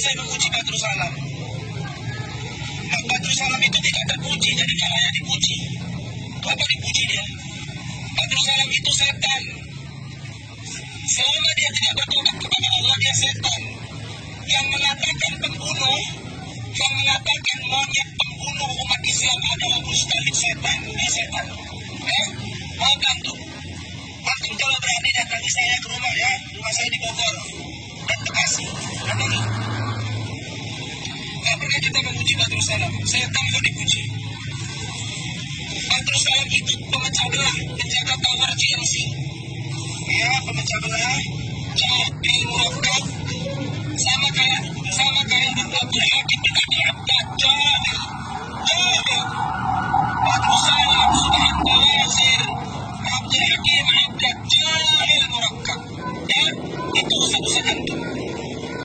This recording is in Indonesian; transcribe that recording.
saya memuji Badrus Salam. Nah, Badrus Salam itu tidak terpuji, jadi caranya dipuji. Apa dipuji dia? Badrus Salam itu setan. Selama dia tidak bertobat kepada Allah, dia setan. Yang mengatakan pembunuh, yang mengatakan monyet pembunuh umat Islam adalah mustahil setan. Dia setan. Mau bantu? Antum kalau berani datang ke saya ke rumah ya, rumah saya di Bogor dan Bekasi. Nggak pernah kita memuji Badrus Salam. Setan kok dipuji. Badrus Salam itu pemecah belah.